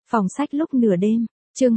Phòng sách lúc nửa đêm, chương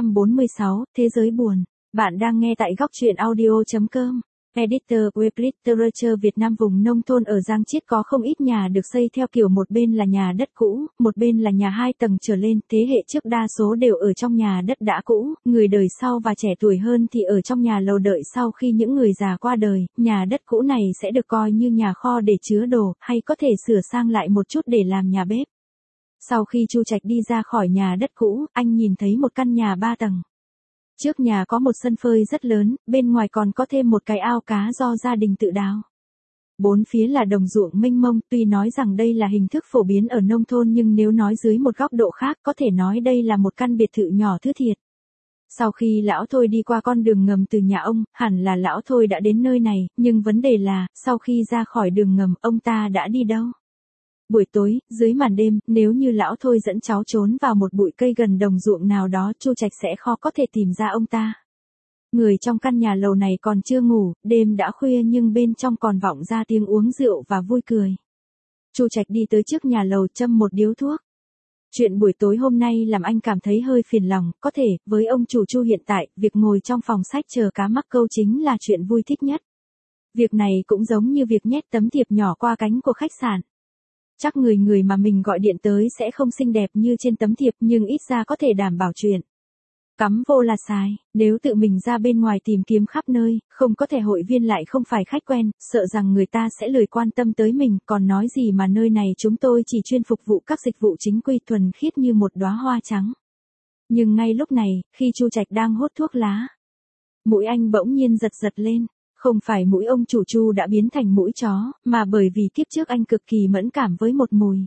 246, Thế giới buồn. Bạn đang nghe tại góc truyện audio.com. Editor Web Literature Việt Nam. Vùng nông thôn ở Giang Chiết có không ít nhà được xây theo kiểu một bên là nhà đất cũ, một bên là nhà 2 tầng trở lên. Thế hệ trước đa số đều ở trong nhà đất đã cũ, người đời sau và trẻ tuổi hơn thì ở trong nhà lầu. Đợi sau khi những người già qua đời, nhà đất cũ này sẽ được coi như nhà kho để chứa đồ, hay có thể sửa sang lại một chút để làm nhà bếp. Sau khi Chu Trạch đi ra khỏi nhà đất cũ, anh nhìn thấy một căn nhà 3 tầng. Trước nhà có một sân phơi rất lớn, bên ngoài còn có thêm một cái ao cá do gia đình tự đào. Bốn phía là đồng ruộng mênh mông, tuy nói rằng đây là hình thức phổ biến ở nông thôn nhưng nếu nói dưới một góc độ khác có thể nói đây là một căn biệt thự nhỏ thứ thiệt. Sau khi lão Thôi đi qua con đường ngầm từ nhà ông, hẳn là lão Thôi đã đến nơi này, nhưng vấn đề là, sau khi ra khỏi đường ngầm, ông ta đã đi đâu? Buổi tối, dưới màn đêm, nếu như lão Thôi dẫn cháu trốn vào một bụi cây gần đồng ruộng nào đó, Chu Trạch sẽ khó có thể tìm ra ông ta. Người trong căn nhà lầu này còn chưa ngủ, đêm đã khuya nhưng bên trong còn vọng ra tiếng uống rượu và vui cười. Chu Trạch đi tới trước nhà lầu châm một điếu thuốc. Chuyện buổi tối hôm nay làm anh cảm thấy hơi phiền lòng, có thể, với ông chủ Chu hiện tại, việc ngồi trong phòng sách chờ cá mắc câu chính là chuyện vui thích nhất. Việc này cũng giống như việc nhét tấm thiệp nhỏ qua cánh của khách sạn. Chắc người mà mình gọi điện tới sẽ không xinh đẹp như trên tấm thiệp nhưng ít ra có thể đảm bảo chuyện. Cắm vô là xài, nếu tự mình ra bên ngoài tìm kiếm khắp nơi, không có thẻ hội viên lại không phải khách quen, sợ rằng người ta sẽ lười quan tâm tới mình, còn nói gì mà nơi này chúng tôi chỉ chuyên phục vụ các dịch vụ chính quy thuần khiết như một đóa hoa trắng. Nhưng ngay lúc này, khi Chu Trạch đang hút thuốc lá, mũi anh bỗng nhiên giật giật lên. Không phải mũi ông chủ Chu đã biến thành mũi chó, mà bởi vì kiếp trước anh cực kỳ mẫn cảm với một mùi.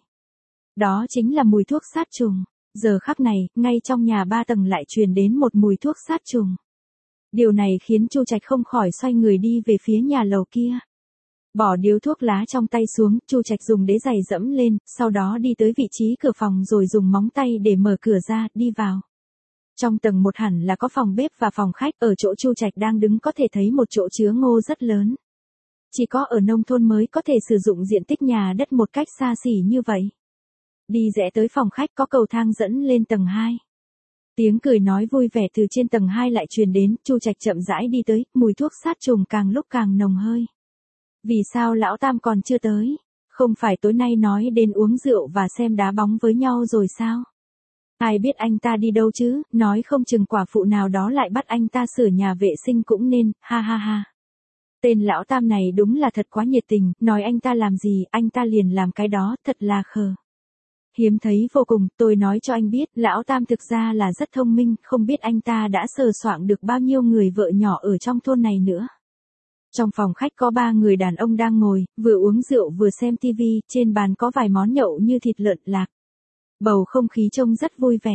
Đó chính là mùi thuốc sát trùng. Giờ khắc này, ngay trong nhà 3 tầng lại truyền đến một mùi thuốc sát trùng. Điều này khiến Chu Trạch không khỏi xoay người đi về phía nhà lầu kia. Bỏ điếu thuốc lá trong tay xuống, Chu Trạch dùng đế giày dẫm lên, sau đó đi tới vị trí cửa phòng rồi dùng móng tay để mở cửa ra, đi vào. Trong tầng 1 hẳn là có phòng bếp và phòng khách, ở chỗ Chu Trạch đang đứng có thể thấy một chỗ chứa ngô rất lớn. Chỉ có ở nông thôn mới có thể sử dụng diện tích nhà đất một cách xa xỉ như vậy. Đi rẽ tới phòng khách có cầu thang dẫn lên tầng 2. Tiếng cười nói vui vẻ từ trên tầng 2 lại truyền đến, Chu Trạch chậm rãi đi tới, mùi thuốc sát trùng càng lúc càng nồng hơi. Vì sao lão Tam còn chưa tới? Không phải tối nay nói đến uống rượu và xem đá bóng với nhau rồi sao? Ai biết anh ta đi đâu chứ, nói không chừng quả phụ nào đó lại bắt anh ta sửa nhà vệ sinh cũng nên, ha ha ha. Tên lão Tam này đúng là thật quá nhiệt tình, nói anh ta làm gì, anh ta liền làm cái đó, thật là khờ. Hiếm thấy vô cùng, tôi nói cho anh biết, lão Tam thực ra là rất thông minh, không biết anh ta đã sờ soạng được bao nhiêu người vợ nhỏ ở trong thôn này nữa. Trong phòng khách có 3 người đàn ông đang ngồi, vừa uống rượu vừa xem tivi, trên bàn có vài món nhậu như thịt lợn lạc. Bầu không khí trông rất vui vẻ.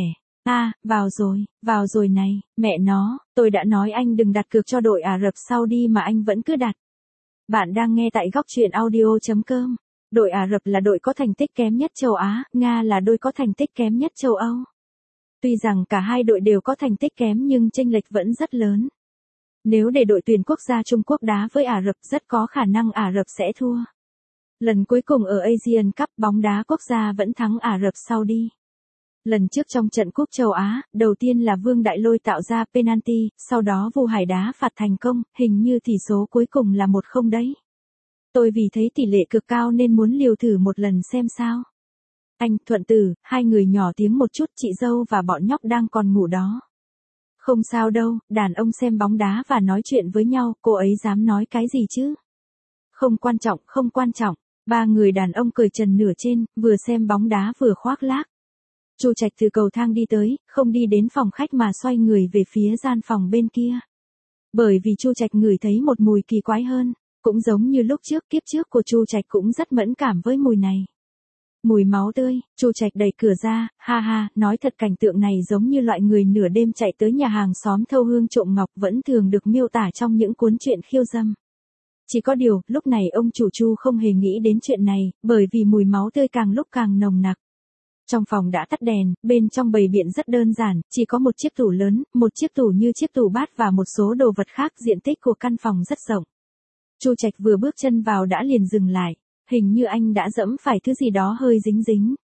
Vào rồi này, mẹ nó, tôi đã nói anh đừng đặt cược cho đội Ả Rập Saudi mà anh vẫn cứ đặt. Bạn đang nghe tại góc truyện audio.com. Đội Ả Rập là đội có thành tích kém nhất châu Á, Nga là đội có thành tích kém nhất châu Âu. Tuy rằng cả hai đội đều có thành tích kém nhưng chênh lệch vẫn rất lớn. Nếu để đội tuyển quốc gia Trung Quốc đá với Ả Rập rất có khả năng Ả Rập sẽ thua. Lần cuối cùng ở Asian Cup bóng đá quốc gia vẫn thắng Ả Rập Saudi. Lần trước trong trận cúp châu Á, đầu tiên là Vương Đại Lôi tạo ra penalty, sau đó Vu Hải đá phạt thành công, hình như tỷ số cuối cùng là 1-0 đấy. Tôi vì thấy tỷ lệ cực cao nên muốn liều thử một lần xem sao. Anh, Thuận Tử, hai người nhỏ tiếng một chút, chị dâu và bọn nhóc đang còn ngủ đó. Không sao đâu, đàn ông xem bóng đá và nói chuyện với nhau, cô ấy dám nói cái gì chứ? Không quan trọng. 3 người đàn ông cởi trần nửa trên, vừa xem bóng đá vừa khoác lác. Chu Trạch từ cầu thang đi tới, không đi đến phòng khách mà xoay người về phía gian phòng bên kia. Bởi vì Chu Trạch ngửi thấy một mùi kỳ quái hơn, cũng giống như lúc trước, kiếp trước của Chu Trạch cũng rất mẫn cảm với mùi này. Mùi máu tươi. Chu Trạch đẩy cửa ra, ha ha, nói thật cảnh tượng này giống như loại người nửa đêm chạy tới nhà hàng xóm thâu hương trộm ngọc vẫn thường được miêu tả trong những cuốn truyện khiêu dâm. Chỉ có điều, lúc này ông chủ Chu không hề nghĩ đến chuyện này, bởi vì mùi máu tươi càng lúc càng nồng nặc. Trong phòng đã tắt đèn, bên trong bày biện rất đơn giản, chỉ có một chiếc tủ lớn, một chiếc tủ như chiếc tủ bát và một số đồ vật khác, diện tích của căn phòng rất rộng. Chu Trạch vừa bước chân vào đã liền dừng lại, hình như anh đã dẫm phải thứ gì đó hơi dính dính.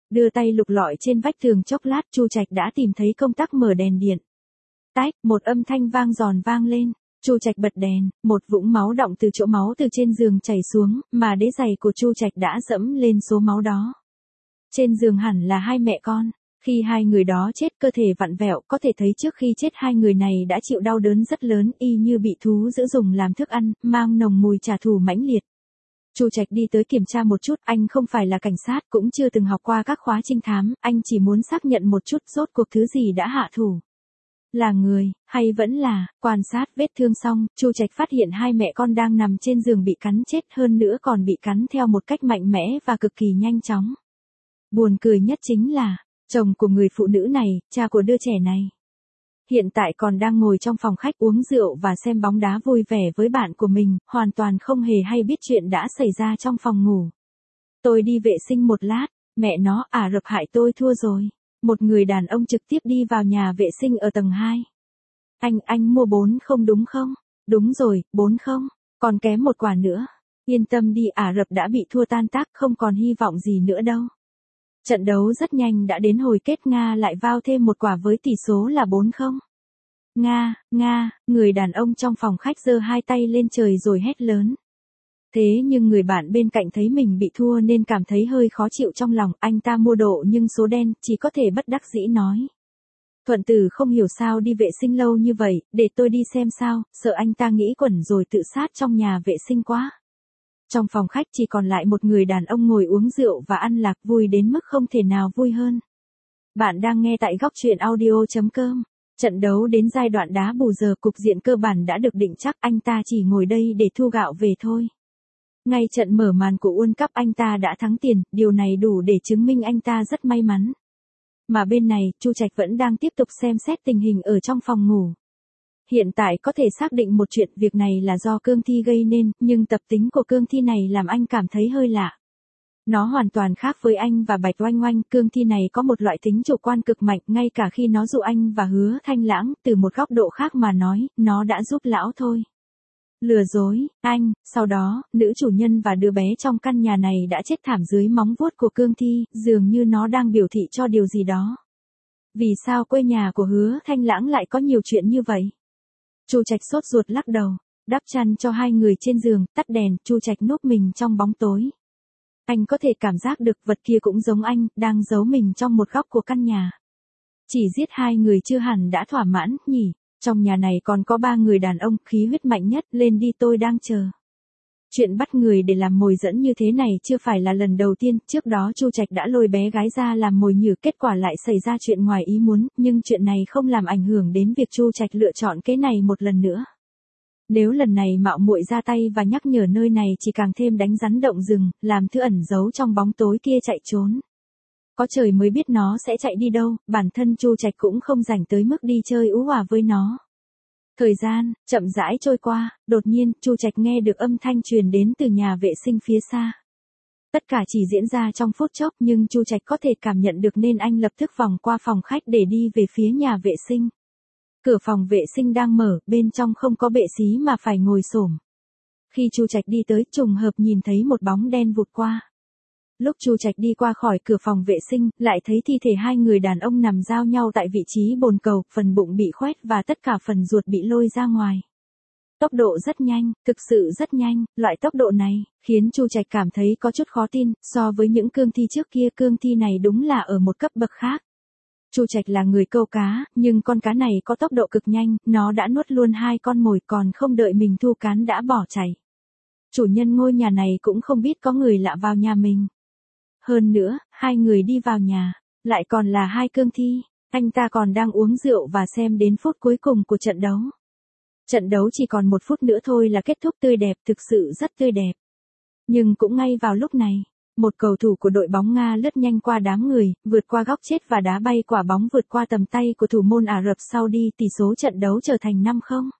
Đưa tay lục lọi trên vách tường chốc lát, Chu Trạch đã tìm thấy công tắc mở đèn điện. Tách, một âm thanh vang giòn vang lên. Chu Trạch bật đèn, một vũng máu đọng từ chỗ máu từ trên giường chảy xuống, mà đế giày của Chu Trạch đã dẫm lên số máu đó. Trên giường hẳn là hai mẹ con. Khi hai người đó chết, cơ thể vặn vẹo, có thể thấy trước khi chết hai người này đã chịu đau đớn rất lớn, y như bị thú dữ dùng làm thức ăn, mang nồng mùi trả thù mãnh liệt. Chu Trạch đi tới kiểm tra một chút, anh không phải là cảnh sát, cũng chưa từng học qua các khóa trinh thám, anh chỉ muốn xác nhận một chút rốt cuộc thứ gì đã hạ thủ. Là người, hay vẫn là, quan sát vết thương xong, Chu Trạch phát hiện hai mẹ con đang nằm trên giường bị cắn chết, hơn nữa còn bị cắn theo một cách mạnh mẽ và cực kỳ nhanh chóng. Buồn cười nhất chính là, chồng của người phụ nữ này, cha của đứa trẻ này, hiện tại còn đang ngồi trong phòng khách uống rượu và xem bóng đá vui vẻ với bạn của mình, hoàn toàn không hề hay biết chuyện đã xảy ra trong phòng ngủ. Tôi đi vệ sinh một lát, mẹ nó, Ả Rập hại tôi thua rồi. Một người đàn ông trực tiếp đi vào nhà vệ sinh ở tầng 2. Anh mua 4 không đúng không? Đúng rồi, 4 không. Còn kém một quả nữa. Yên tâm đi, Ả Rập đã bị thua tan tác, không còn hy vọng gì nữa đâu. Trận đấu rất nhanh đã đến hồi kết, Nga lại vào thêm một quả với tỷ số là 4 không. Nga, người đàn ông trong phòng khách giơ hai tay lên trời rồi hét lớn. Thế nhưng người bạn bên cạnh thấy mình bị thua nên cảm thấy hơi khó chịu trong lòng, anh ta mua độ nhưng số đen, chỉ có thể bất đắc dĩ nói. Thuận Tử không hiểu sao đi vệ sinh lâu như vậy, để tôi đi xem sao, sợ anh ta nghĩ quẩn rồi tự sát trong nhà vệ sinh quá. Trong phòng khách chỉ còn lại một người đàn ông ngồi uống rượu và ăn lạc, vui đến mức không thể nào vui hơn. Bạn đang nghe tại góc truyện audio.com. Trận đấu đến giai đoạn đá bù giờ, cục diện cơ bản đã được định chắc, anh ta chỉ ngồi đây để thu gạo về thôi. Ngay trận mở màn của World Cup anh ta đã thắng tiền, điều này đủ để chứng minh anh ta rất may mắn. Mà bên này, Chu Trạch vẫn đang tiếp tục xem xét tình hình ở trong phòng ngủ. Hiện tại có thể xác định một chuyện, việc này là do cương thi gây nên, nhưng tập tính của cương thi này làm anh cảm thấy hơi lạ. Nó hoàn toàn khác với anh và Bạch Oanh Oanh, cương thi này có một loại tính chủ quan cực mạnh, ngay cả khi nó dụ anh và Hứa Thanh Lãng, từ một góc độ khác mà nói, nó đã giúp lão thôi. Lừa dối, anh, sau đó, nữ chủ nhân và đứa bé trong căn nhà này đã chết thảm dưới móng vuốt của cương thi, dường như nó đang biểu thị cho điều gì đó. Vì sao quê nhà của Hứa Thanh Lãng lại có nhiều chuyện như vậy? Chu Trạch sốt ruột lắc đầu, đắp chăn cho hai người trên giường, tắt đèn, Chu Trạch núp mình trong bóng tối. Anh có thể cảm giác được vật kia cũng giống anh, đang giấu mình trong một góc của căn nhà. Chỉ giết hai người chưa hẳn đã thỏa mãn, nhỉ? Trong nhà này còn có 3 người đàn ông, khí huyết mạnh nhất, lên đi, tôi đang chờ. Chuyện bắt người để làm mồi dẫn như thế này chưa phải là lần đầu tiên, trước đó Chu Trạch đã lôi bé gái ra làm mồi nhử, kết quả lại xảy ra chuyện ngoài ý muốn, nhưng chuyện này không làm ảnh hưởng đến việc Chu Trạch lựa chọn cái này một lần nữa. Nếu lần này mạo muội ra tay và nhắc nhở nơi này chỉ càng thêm đánh rắn động rừng, làm thứ ẩn giấu trong bóng tối kia chạy trốn. Có trời mới biết nó sẽ chạy đi đâu, bản thân Chu Trạch cũng không rảnh tới mức đi chơi ú òa với nó. Thời gian chậm rãi trôi qua, đột nhiên Chu Trạch nghe được âm thanh truyền đến từ nhà vệ sinh phía xa. Tất cả chỉ diễn ra trong phút chốc, nhưng Chu Trạch có thể cảm nhận được nên anh lập tức vòng qua phòng khách để đi về phía nhà vệ sinh. Cửa phòng vệ sinh đang mở, bên trong không có bệ xí mà phải ngồi xổm. Khi Chu Trạch đi tới, trùng hợp nhìn thấy một bóng đen vụt qua. Lúc Chu Trạch đi qua khỏi cửa phòng vệ sinh, lại thấy thi thể hai người đàn ông nằm giao nhau tại vị trí bồn cầu, phần bụng bị khoét và tất cả phần ruột bị lôi ra ngoài. Tốc độ rất nhanh, thực sự rất nhanh, loại tốc độ này, khiến Chu Trạch cảm thấy có chút khó tin, so với những cương thi trước kia, cương thi này đúng là ở một cấp bậc khác. Chu Trạch là người câu cá, nhưng con cá này có tốc độ cực nhanh, nó đã nuốt luôn 2 con mồi, còn không đợi mình thu cán đã bỏ chạy. Chủ nhân ngôi nhà này cũng không biết có người lạ vào nhà mình. Hơn nữa, 2 người đi vào nhà, lại còn là 2 cương thi, anh ta còn đang uống rượu và xem đến phút cuối cùng của trận đấu. Trận đấu chỉ còn 1 phút nữa thôi là kết thúc tươi đẹp, thực sự rất tươi đẹp. Nhưng cũng ngay vào lúc này, một cầu thủ của đội bóng Nga lướt nhanh qua đám người, vượt qua góc chết và đá bay quả bóng vượt qua tầm tay của thủ môn Ả Rập Saudi, tỷ số trận đấu trở thành 5-0.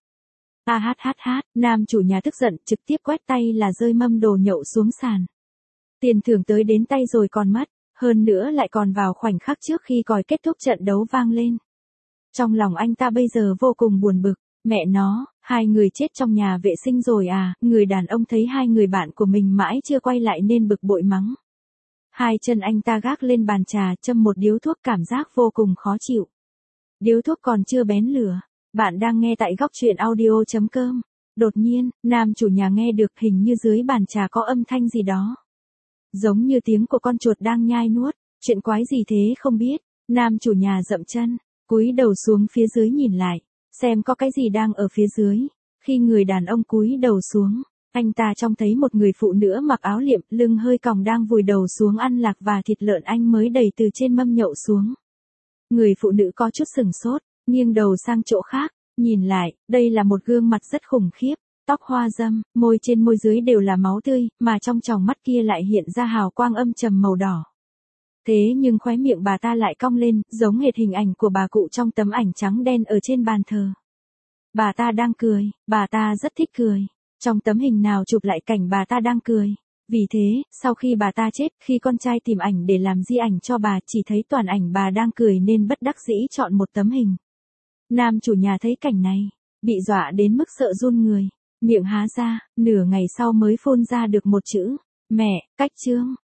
Nam chủ nhà tức giận, trực tiếp quét tay là rơi mâm đồ nhậu xuống sàn. Tiền thưởng tới đến tay rồi còn mất, hơn nữa lại còn vào khoảnh khắc trước khi còi kết thúc trận đấu vang lên. Trong lòng anh ta bây giờ vô cùng buồn bực, mẹ nó, 2 người chết trong nhà vệ sinh rồi à, người đàn ông thấy 2 người bạn của mình mãi chưa quay lại nên bực bội mắng. Hai chân anh ta gác lên bàn trà, châm một điếu thuốc, cảm giác vô cùng khó chịu. Điếu thuốc còn chưa bén lửa. Bạn đang nghe tại góc truyện audio.com. Đột nhiên, nam chủ nhà nghe được hình như dưới bàn trà có âm thanh gì đó. Giống như tiếng của con chuột đang nhai nuốt. Chuyện quái gì thế không biết. Nam chủ nhà dậm chân, cúi đầu xuống phía dưới nhìn lại, xem có cái gì đang ở phía dưới. Khi người đàn ông cúi đầu xuống, anh ta trông thấy một người phụ nữ mặc áo liệm, lưng hơi còng đang vùi đầu xuống ăn lạc và thịt lợn anh mới đầy từ trên mâm nhậu xuống. Người phụ nữ có chút sừng sốt, nghiêng đầu sang chỗ khác, nhìn lại, đây là một gương mặt rất khủng khiếp, tóc hoa râm, môi trên môi dưới đều là máu tươi, mà trong tròng mắt kia lại hiện ra hào quang âm trầm màu đỏ. Thế nhưng khóe miệng bà ta lại cong lên, giống hệt hình ảnh của bà cụ trong tấm ảnh trắng đen ở trên bàn thờ. Bà ta đang cười, bà ta rất thích cười. Trong tấm hình nào chụp lại cảnh bà ta đang cười. Vì thế, sau khi bà ta chết, khi con trai tìm ảnh để làm di ảnh cho bà, chỉ thấy toàn ảnh bà đang cười nên bất đắc dĩ chọn một tấm hình. Nam chủ nhà thấy cảnh này, bị dọa đến mức sợ run người, miệng há ra, nửa ngày sau mới phun ra được một chữ, mẹ, cách chương.